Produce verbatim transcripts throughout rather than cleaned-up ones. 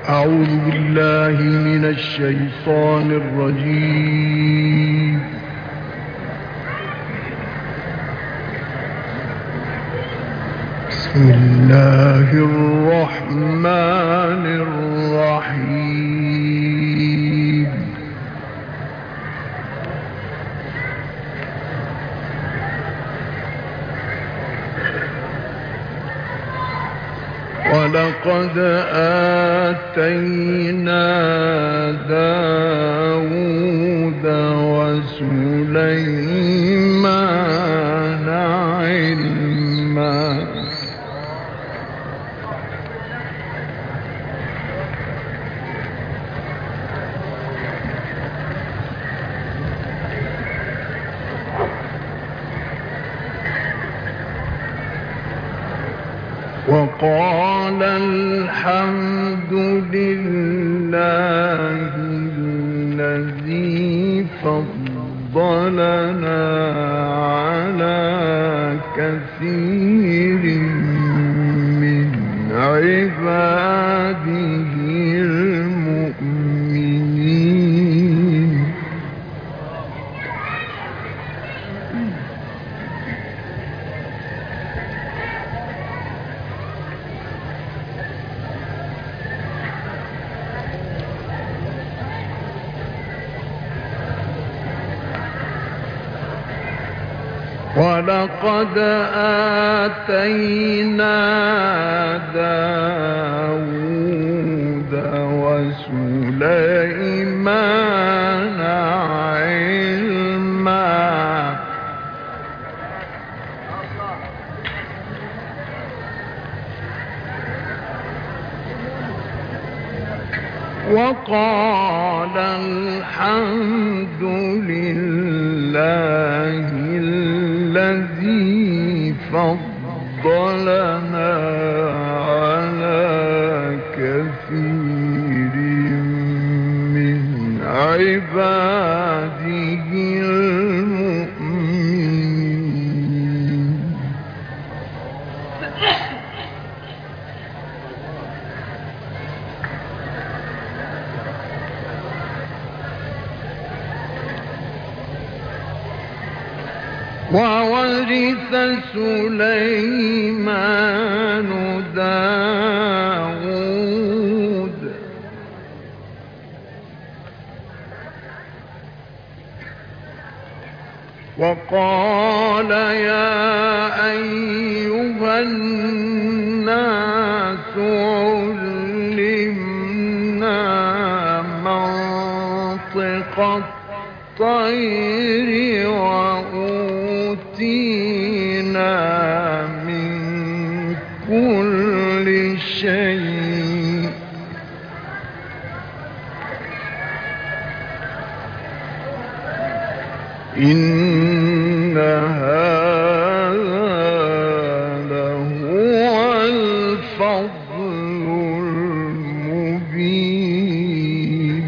أعوذ بالله من الشيطان الرجيم. بسم الله الرحمن الرحيم. ولقد آتينا داود وسليمان علما وقال الحمد لله الذي فضلنا على كثير من عباده المؤمنين. ولقد آتينا داود وسليمان علما وقال الحمد لله الذي فضلنا على كثير من عباده المؤمنين. وورث سليمان داود وقال يا أيها الناس علمنا منطق الطير وأوتينا من كل شيء إن هذا لهو الفضل المبين.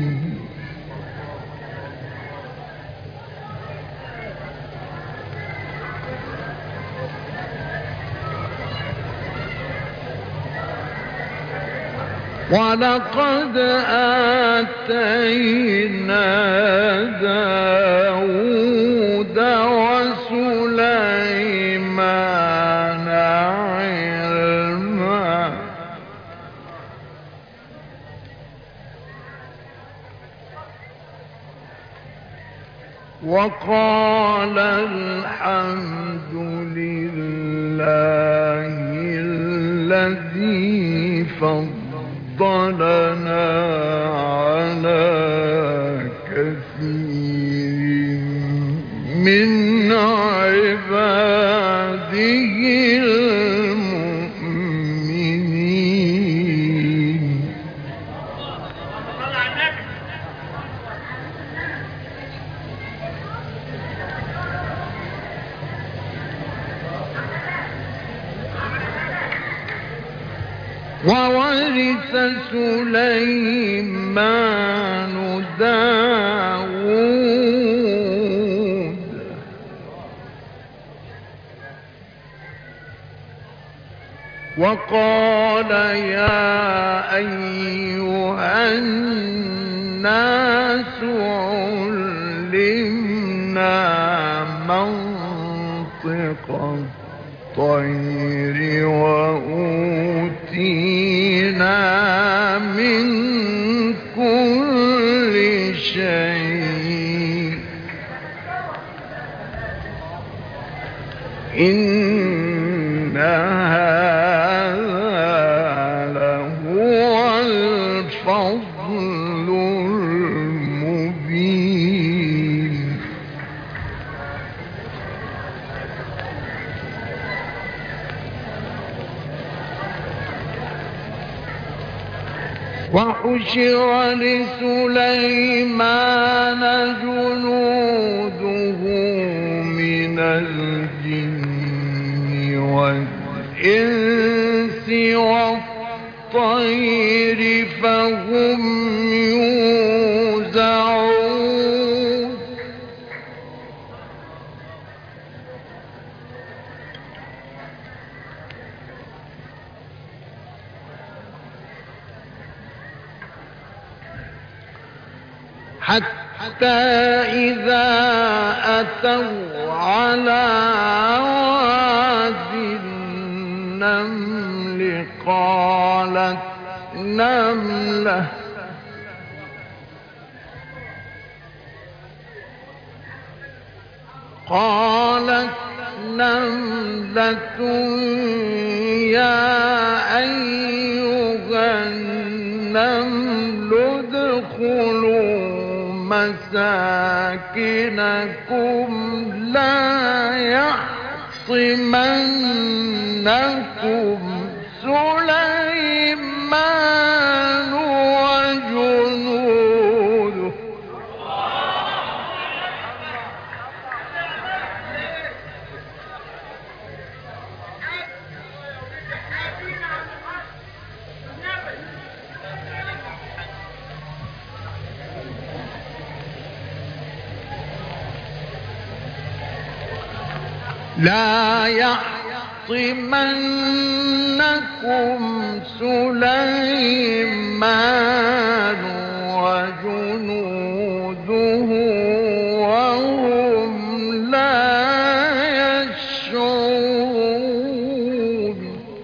ولقد آتينا داود وسليمان علما وقال الحمد لله الذي فضلنا على كثير من عباده المؤمنين. وورث سليمان داود وقال يا أيها الناس علمنا منطق الطير وأوتينا من كل شيء إن هذا لهو الفضل المبين. وحشر لسليمان جنوده من الجن والإنس والطير فهم يوزعون. حتى إذا أتوا على واد النمل قالت نملة قالت نملة يا أيها النمل ادخلوا مساكنكم لا يحطمنكم سليمان وجنوده لا يحطمنكم سليمان وجنوده وهم لا يشعرون.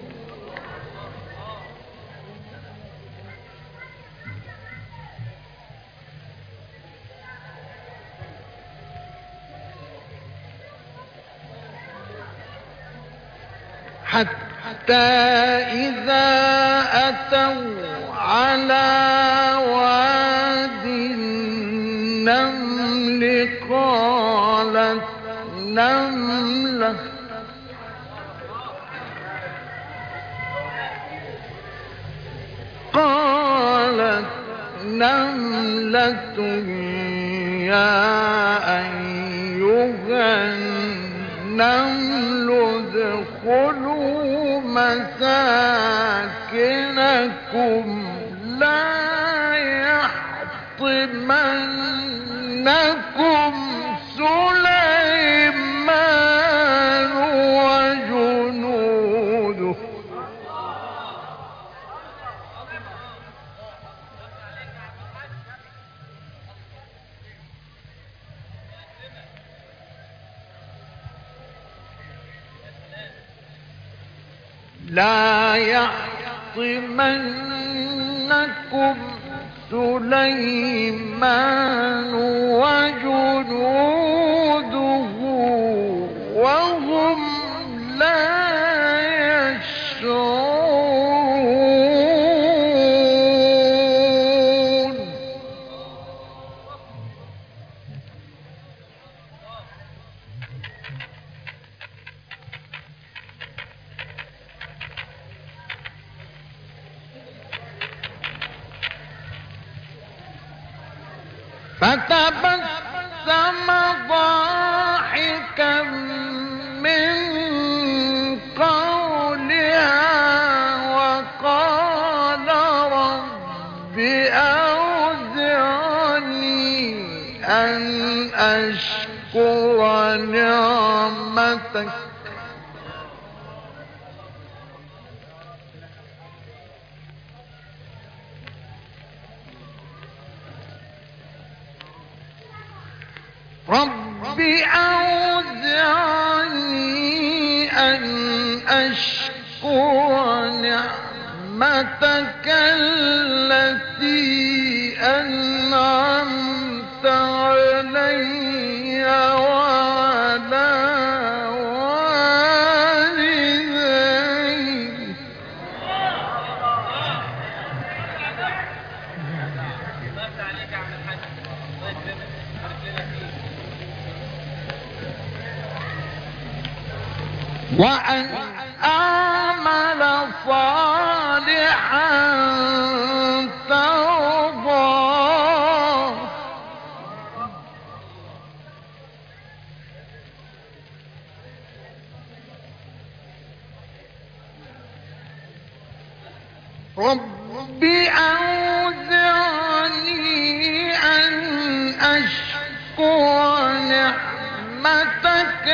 حتى إذا أتوا على واد النمل قالت نملة قالت نملة يا أيها النمل ادخلوا مساكنكم لا يحطمنكم سليمان وجنوده لا يحطمنكم سليمان وجنوده وهم لا يشعرون. فتبسم ضاحكا من قولها وقال رب أوزعني أن أشكر نعمتك رب أوزعني أن أشكر نعمتك التي أنعمت علي وعلى والدي. وأن أعمل صالحا ترضاه. رب أوزعني أن أشكر نعمتك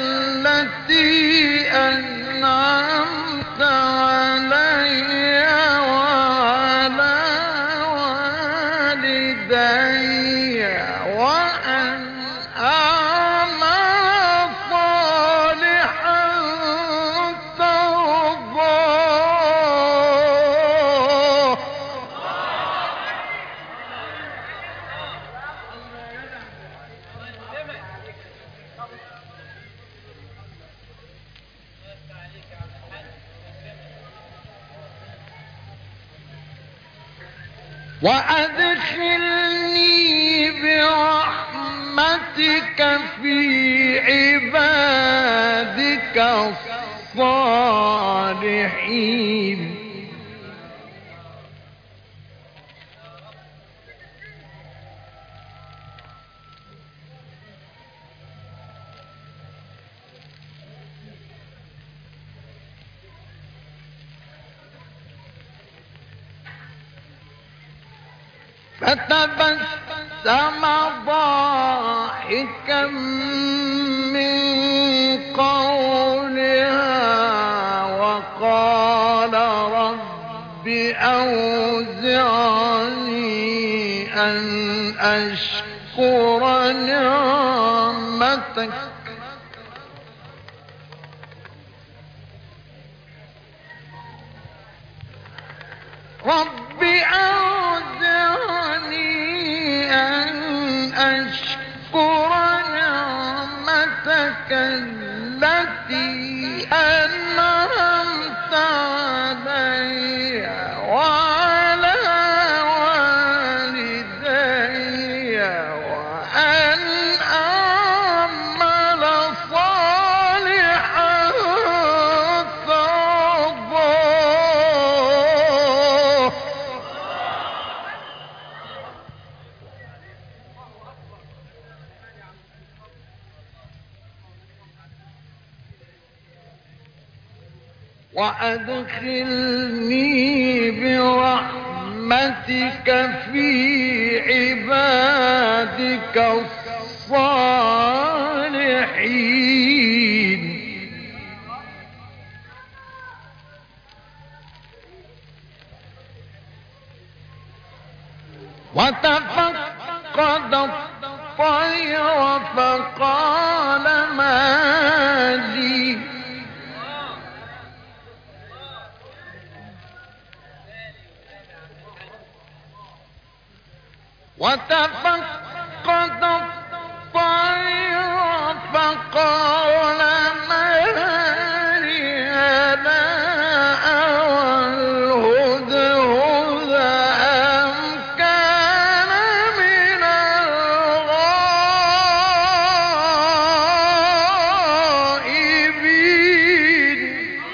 التي أنعمت علي وعلى والدي وأن أعمل صالحا ترضاه. وأدخلني برحمتك في عبادك الصالحين. فتبسم ضاحكا من قولها وقال رب أوزعني أن أشكر نعمتك رب أوزعني أن أشكر نعمتك التي أنعمت علي وعلى والدي وأن أعمل صالحا ترضاه. وأدخلني برحمتك في عبادك الصالحين. وتفقد الطير فقال ما لي وتفقد الطير فقال ما لي لا أرى الهدهد أم كان من الغائبين.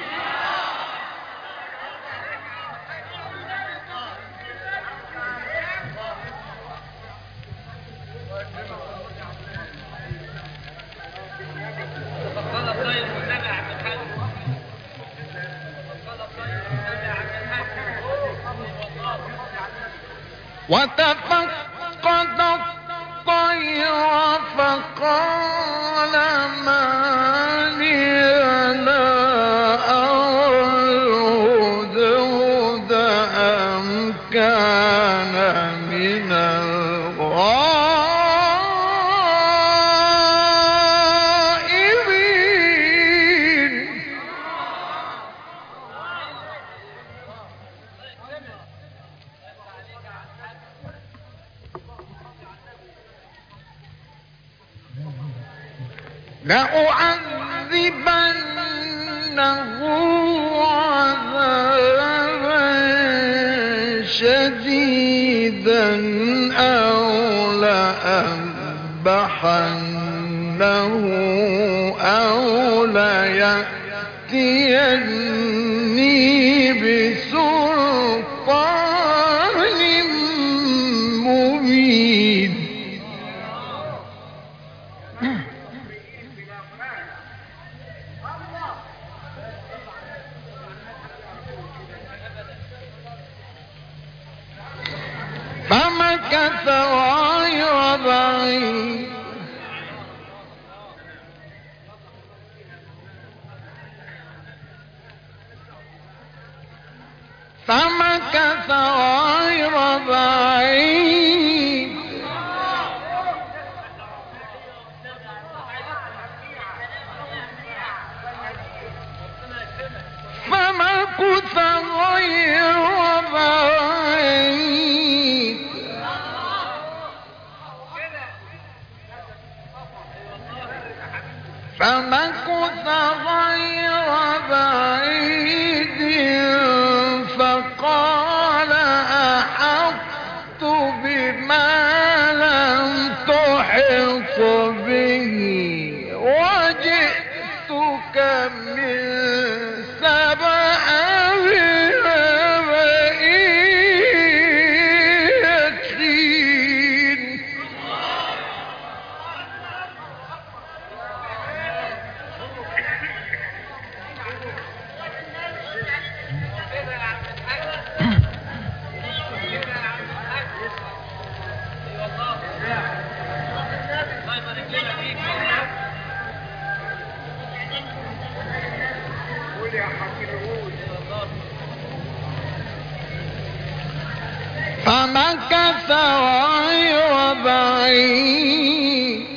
وتفقد الطير فقال ما لي لا أرى الهدهد أم كان من الغائبين. لأعذبنه عذابا شديدا أو لأذبحنه أو ليأتيني بسلطان مبين. فمكث غير بعيد فمكث غير بعيد فمكث غير بعيد فمكث غير بعيد فقال أحطت بما لم تحط به وجئتك من سبأ بنبأ يقين. فمكث غير بعيد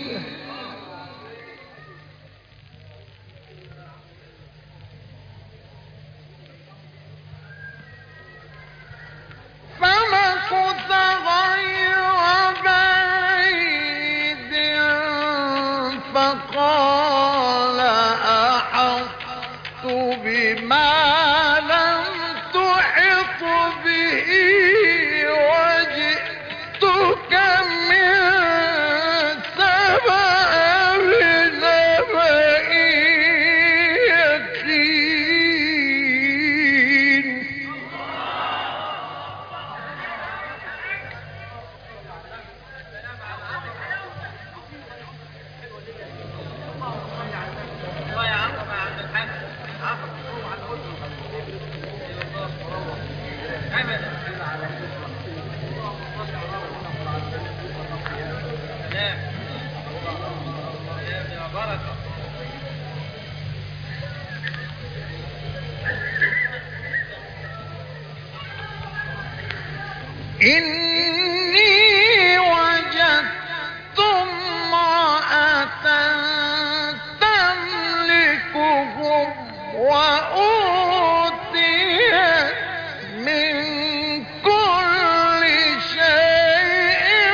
فمكث غير بعيد فقال أحطت بما لم تحط به وجئتك من سبأ بنبأ يقين. إني وجدت امرأة تملكهم وأوتيت من كل شيء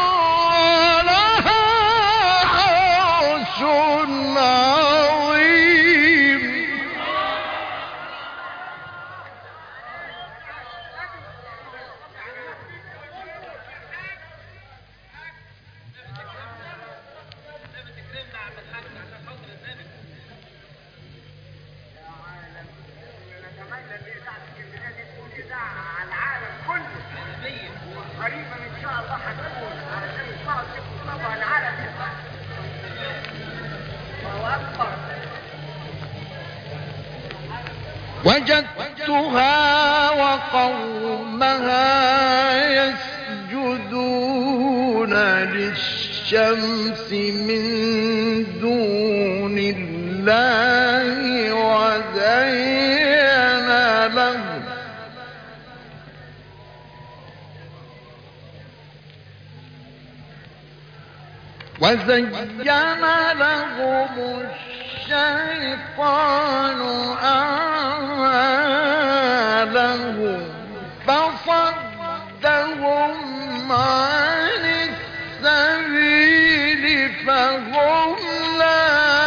ولها عرش عظيم. قريبا ان شاء الله هتكون علشان الصعب طبعا العالم يطلع. الله اكبر. وجدتها وقومها يسجدون للشمس من دون الله وزين لهم وزين لهم الشيطان أعمالهم فصدهم عن السبيل فهم لا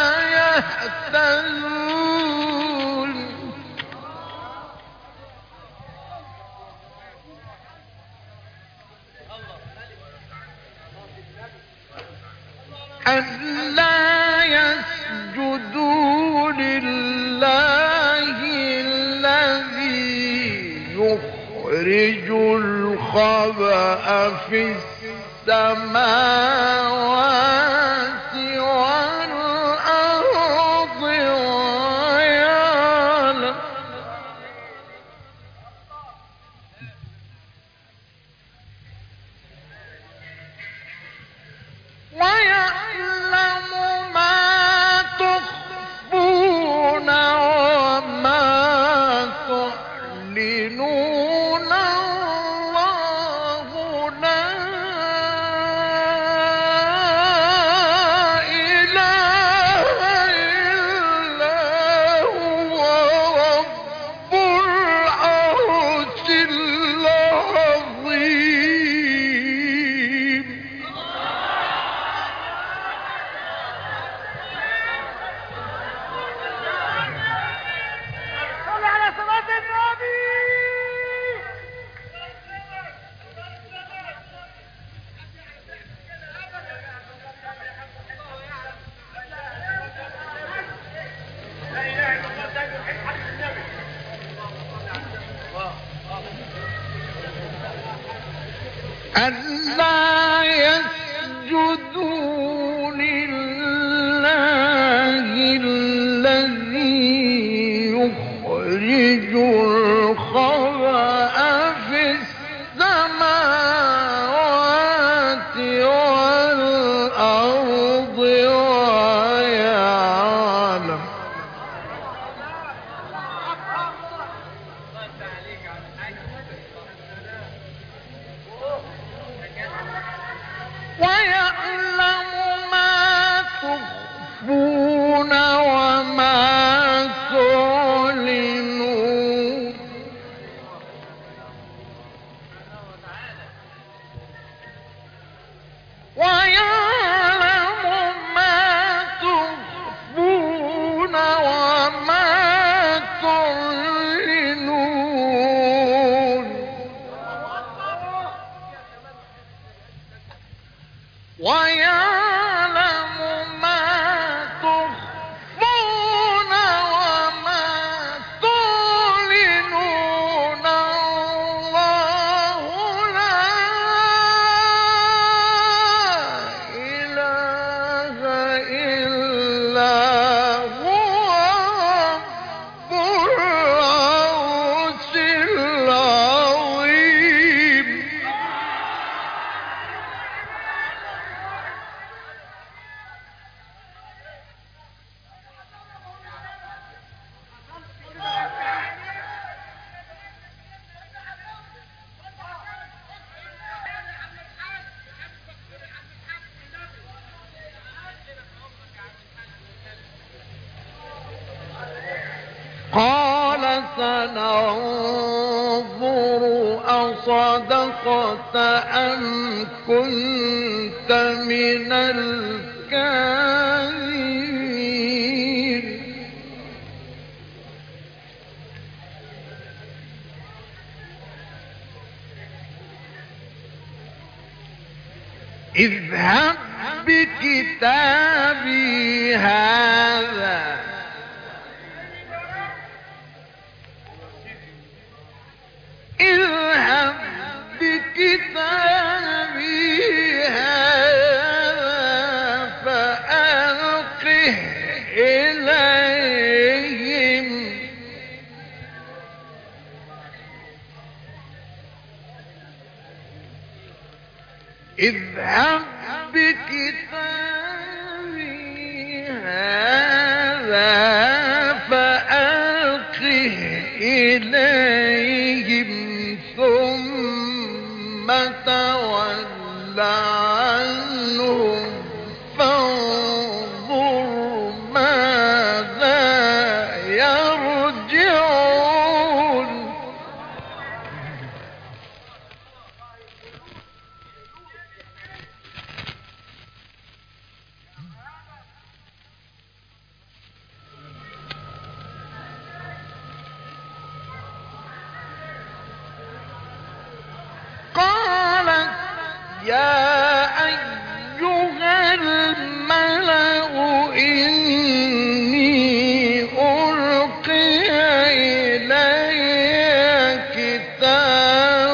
يخرج الخبأ في السماوات والأرض ويعلم ويعلم ما تخفون وما تعلنون الله لا إله إلا هو رب العرش العظيم. صل على صلاة النبي. ألا يسجدوا لله الذي يخرج الخبأ في السماوات والأرض ويعلم ويعلم ما تخفون وما تعلنون ويعلم ما تخفون وما تعلنون ويعلم ما تخفون وما تعلنون الله لا إله إلا هو رب العرش العظيم. قال سننظر أصدقت أم كنت من الكاذبين. اذهب بكتابي هذا اذهب بكتابي هذا فألقه إليهم اذهب بكتابي هذا فألقه إليهم ثم تول عنهم فانظر ماذا يرجعون. قالت يا أيها الملأ إني ألقي إلي كتاب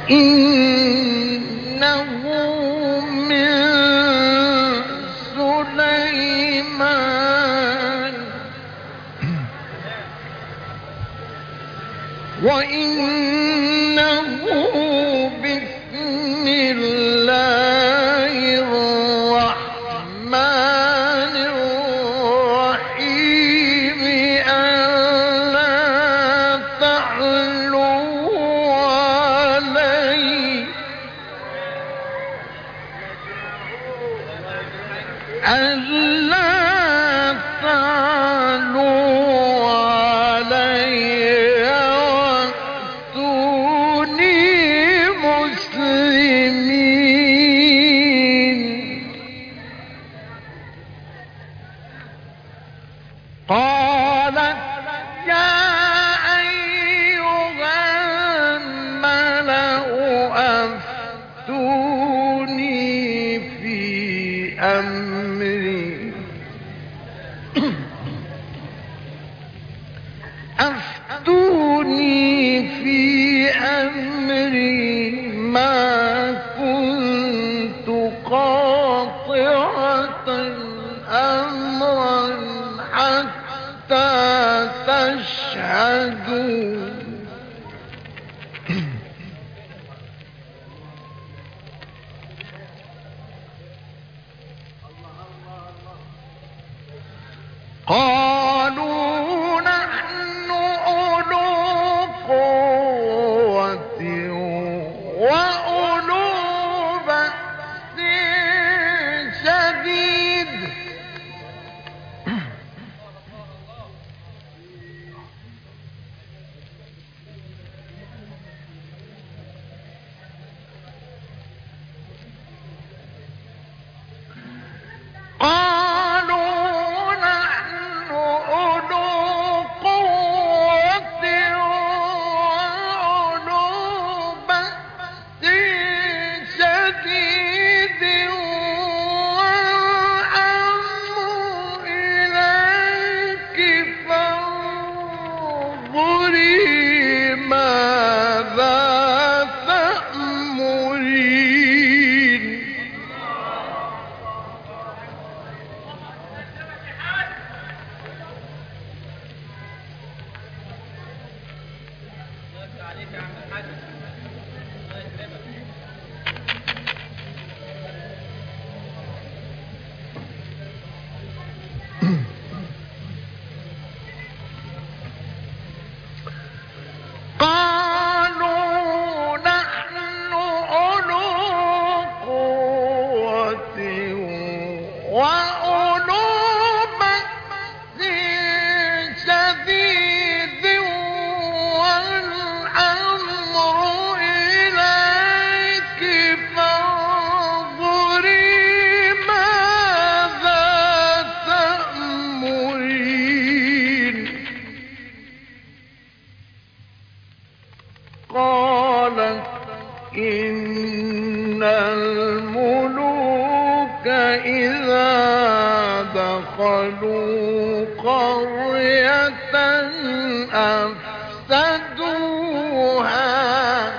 إنه من سليمان وإنه بسم الله الرحمن الرحيم ألا تعلوا علي ألا تعلوا علي قالت يا أيها الملأ أفتوني في أمري أفتوني في أمري ما كنت قاطعة أمرا حتى تشهدون قالوا نحن أولو قوة وأولو بأس شديد قالوا نحن أولو قوة وأولو بأس شديد والأمر إليك فانظري ماذا تأمرين قالوا نحن أولو قوة وأولو بأس شديد والأمر إليك فانظري ماذا تأمرين قالت إن الملوك إذا دخلوا قرية أفسدوها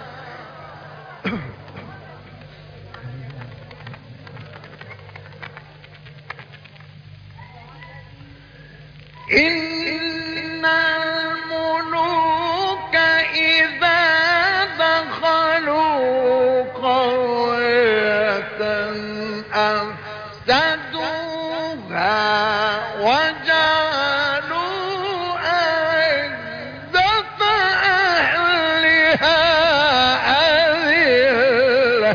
إن الملوك إذا دخلوا قرية أفسدوها وجعلوا أعزة أهلها أذلة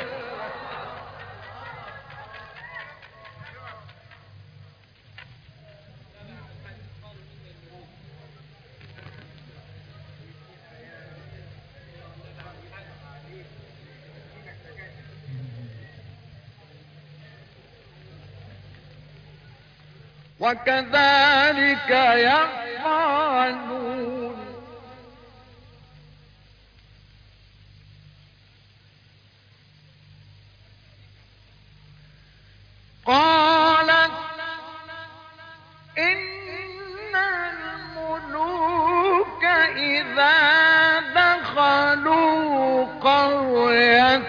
وكذلك يفعلون قالت إن الملوك إذا دخلوا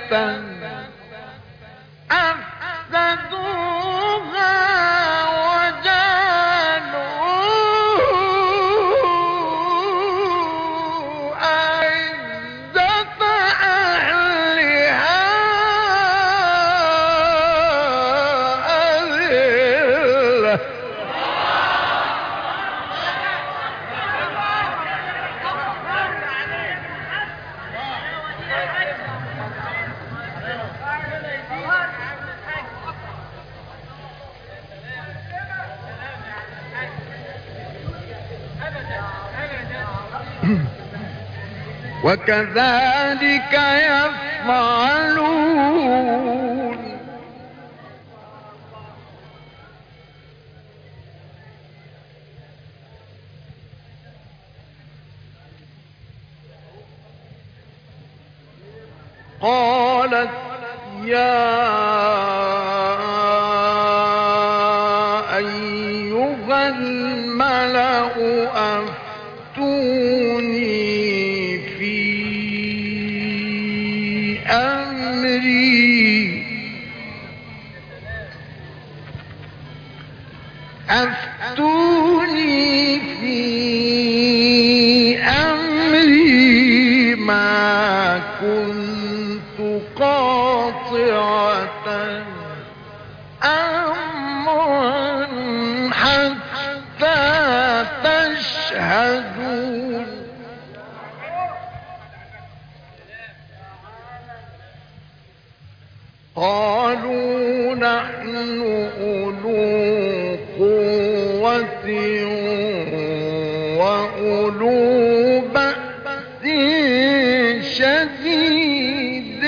وكذلك يفعلون. قالت يا أيها الملأ أفتوني في أمري أفتوني في أمري ما كنت قاطعة أمرا حتى تشهدون. قالوا نحن أولو قوة وأولو بأس شديد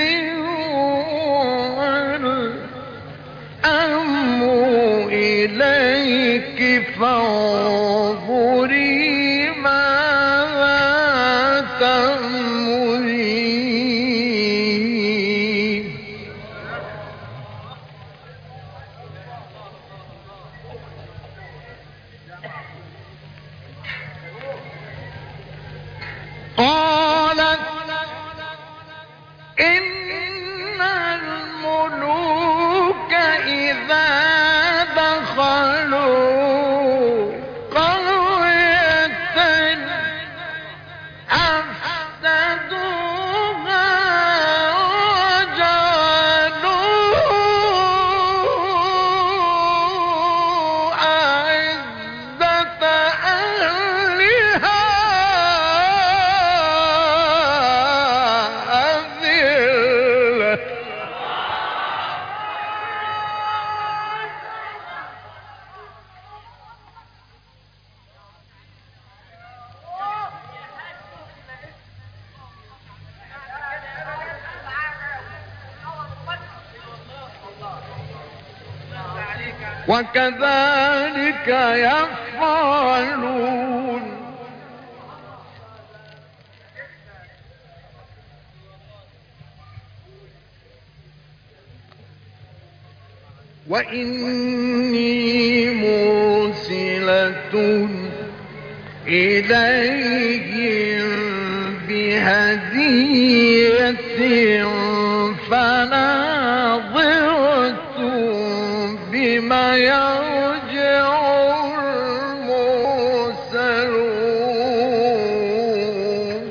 والأمر إليك فانظري ماذا تأمرين. قالت إن الملوك إذا دخلوا قرية أفسدوها وجعلوا أعزة أهلها أذلة. وكذلك يفعلون. وإني مرسلة إليهم بهدية فناظرة بما يرجع المرسلون.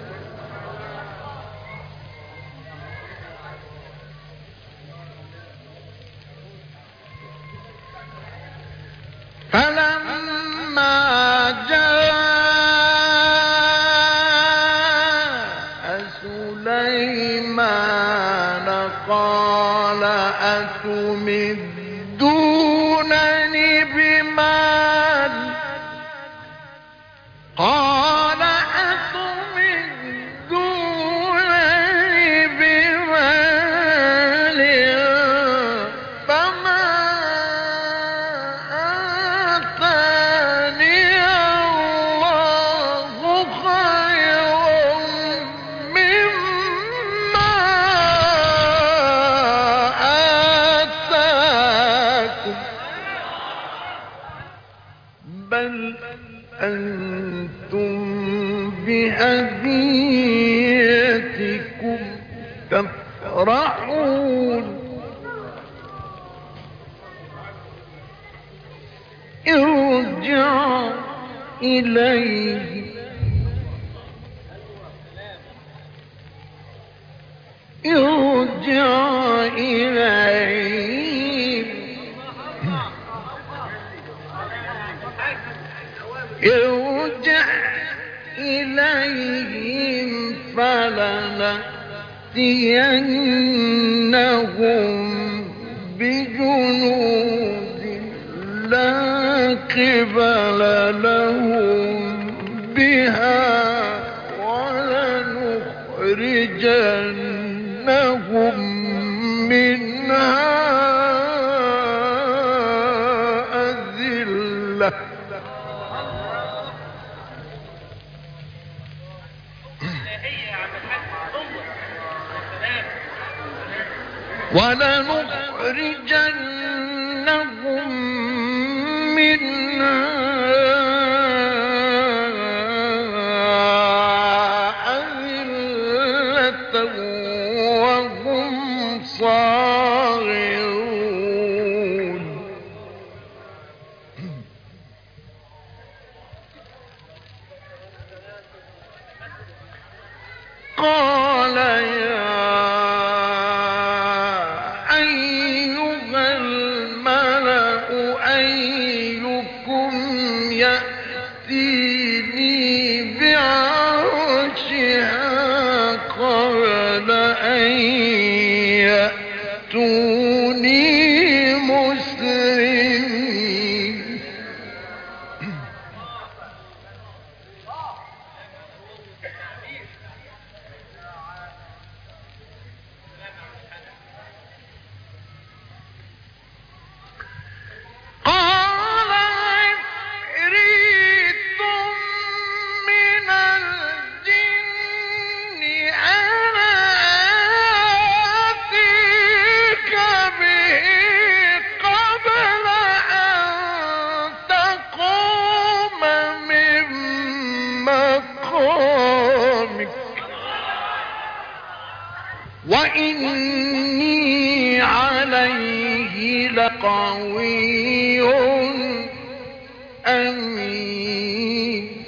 فلما جاء سليمان قال أتمدونني بمال قال أتمدونني بمال فما آتاني الله خير مما آتاني يفرحون ارجع إليه ارجع إليه ارجع إليهم فلنأتينهم بجنود لا قبل لهم بها ولنخرجنهم منها أذلة ولنخرجنهم منها أذلة وهم صاغرون قال يا أيها الملأ أيكم يأتيني بعرشها قبل أن يأتوني مسرعين قال عفريت من الجن أنا آتيك به قبل أن تقوم من مقامك وإني عليه لقوي أمين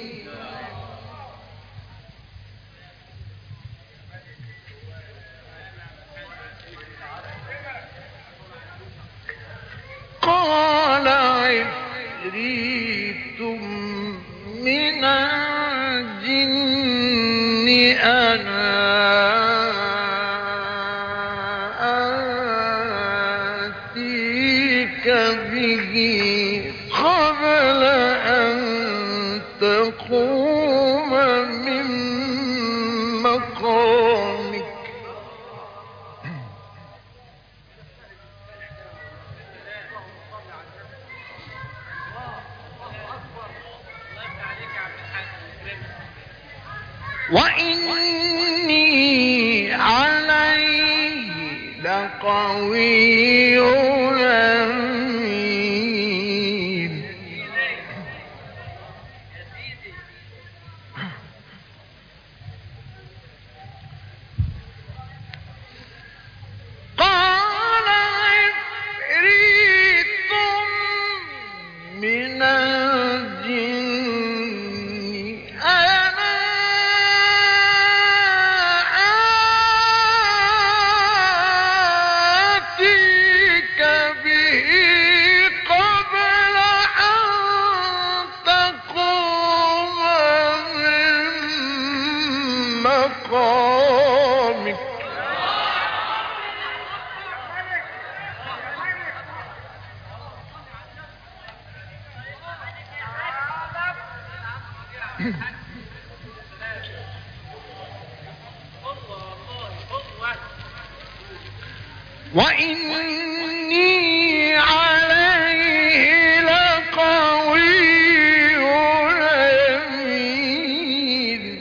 قال عفريت من الجن أنا آتيك به قبل أن تقوم من مقامك وإني عليه لقوي أمين قال عفريت من الجن أنا آتيك به قبل أن تقوم من مقامك وإني عليه لقوي أمين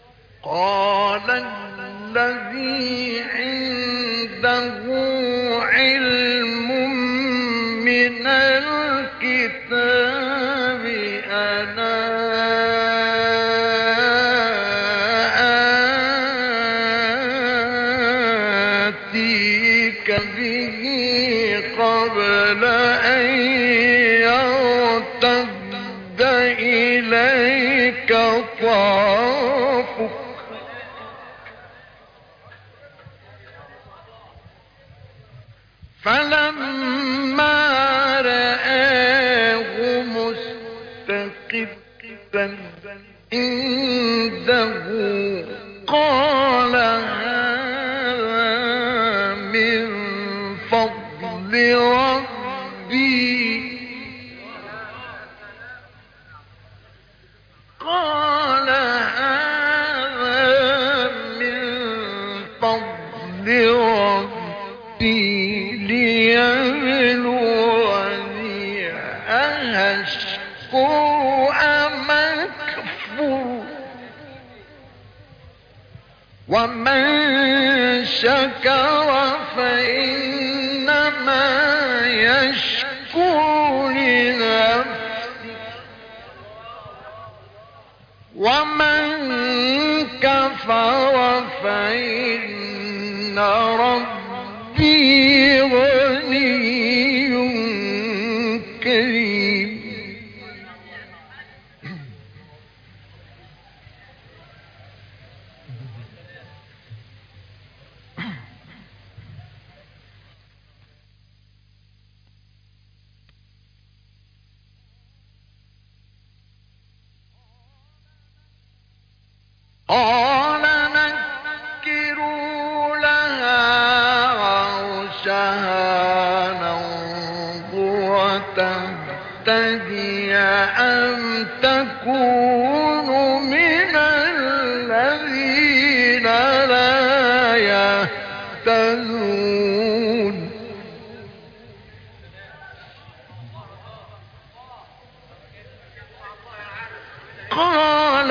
قال الذي عنده علم من الكتاب أنا آتيك به قبل أن يرتد إليك طرفك فلما رآه مستقبا عنده قال هذا من فضل ربي قال هذا من فضل ربي ليبلوني أأشكر أم أكفر ومن شكر فإنما يشكر لنفسه ومن كفر فإن ربي غني كريم قال نكروا لها عرشها ننظر تهتدي أم تكون من الذين لا يهتدون قال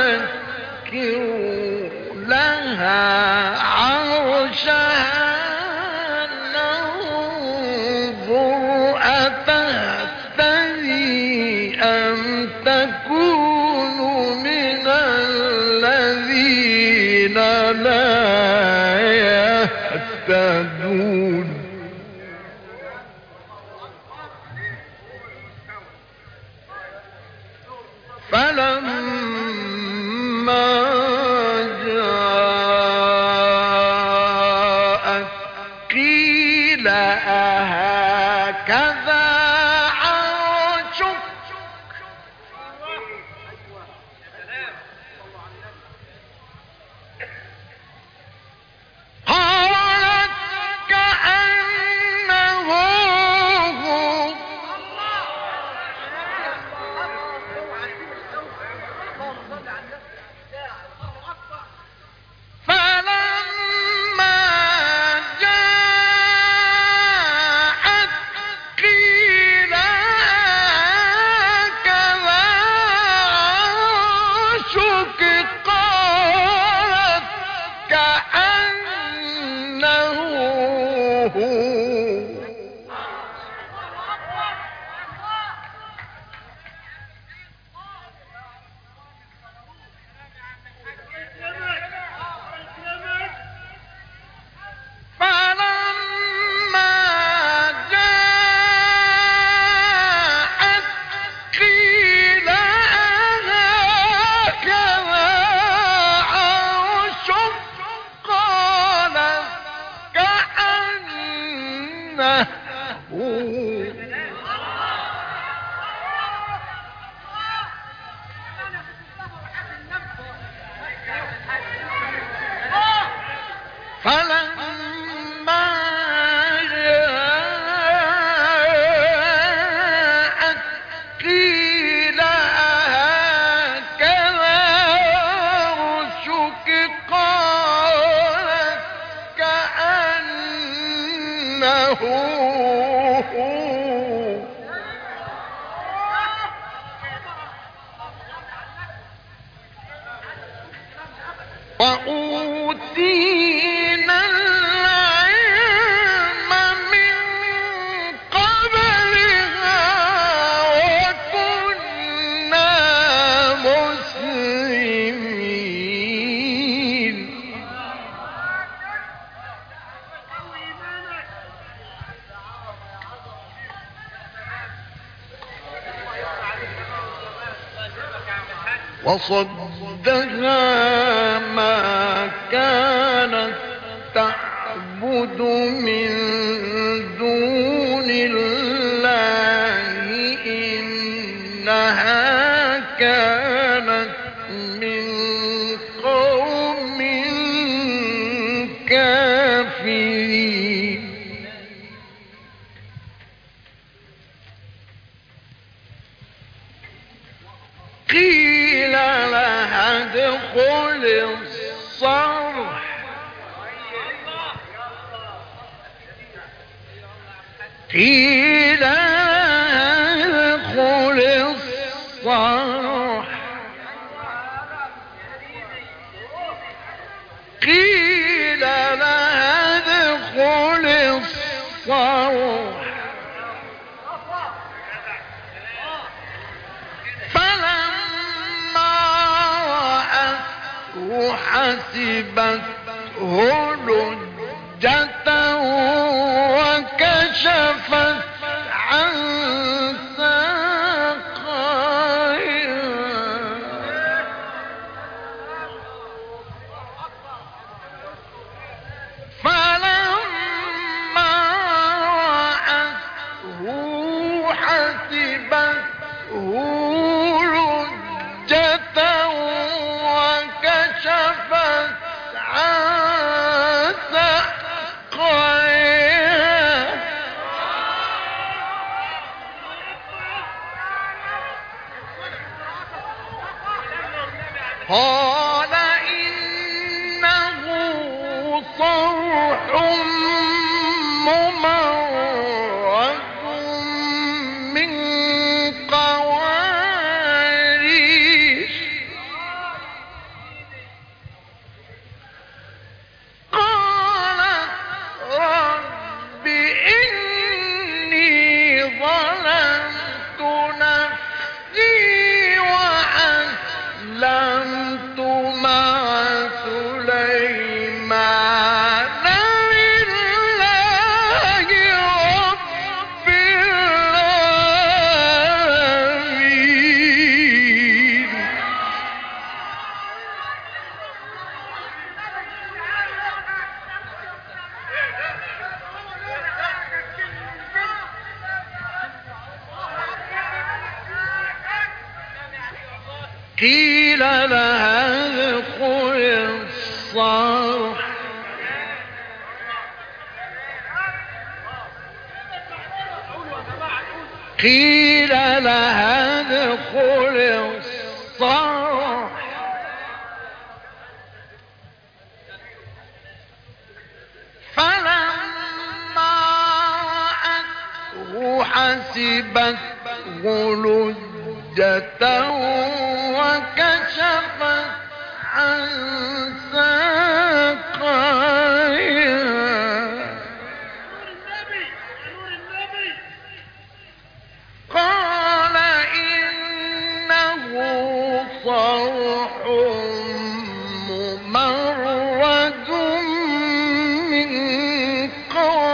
نكروا لها عرشها ننظر أتهتدي أم تكون من الذين لا يهتدون فلما جاءت قيل أهكذا عرشك قالت كأنه هو فلما جاءت قيل هكذا عرشك قالت كأنه هو فلما جاءت قيل هكذا عرشك قالت كأنه فلما جاءت قيل هكذا عرشك قالت كأنه هو وأوتينا العلم من وصدها ما كانت تعبد من دون الله إنها كانت من قوم كافرين. قيل لها ادخل الصرح قيل لها ادخل الصرح قيل لها ادخل الصرح فلما رأته حسبته لجة وكشفت عن ساقيها فلما رأته حسبته لجة وكشفت عن ساقيها قال إنه صرح ممرد من قوارير قالت رب إني ظلمت نفسي وأسلمت مع سليمان لله رب العالمين. قيل لها ادخل الصرح قيل لها ادخل الصرح فلما رأته حسبته لجة وكشفت عن ساقيها قال إنه صرح ممرد من قوارير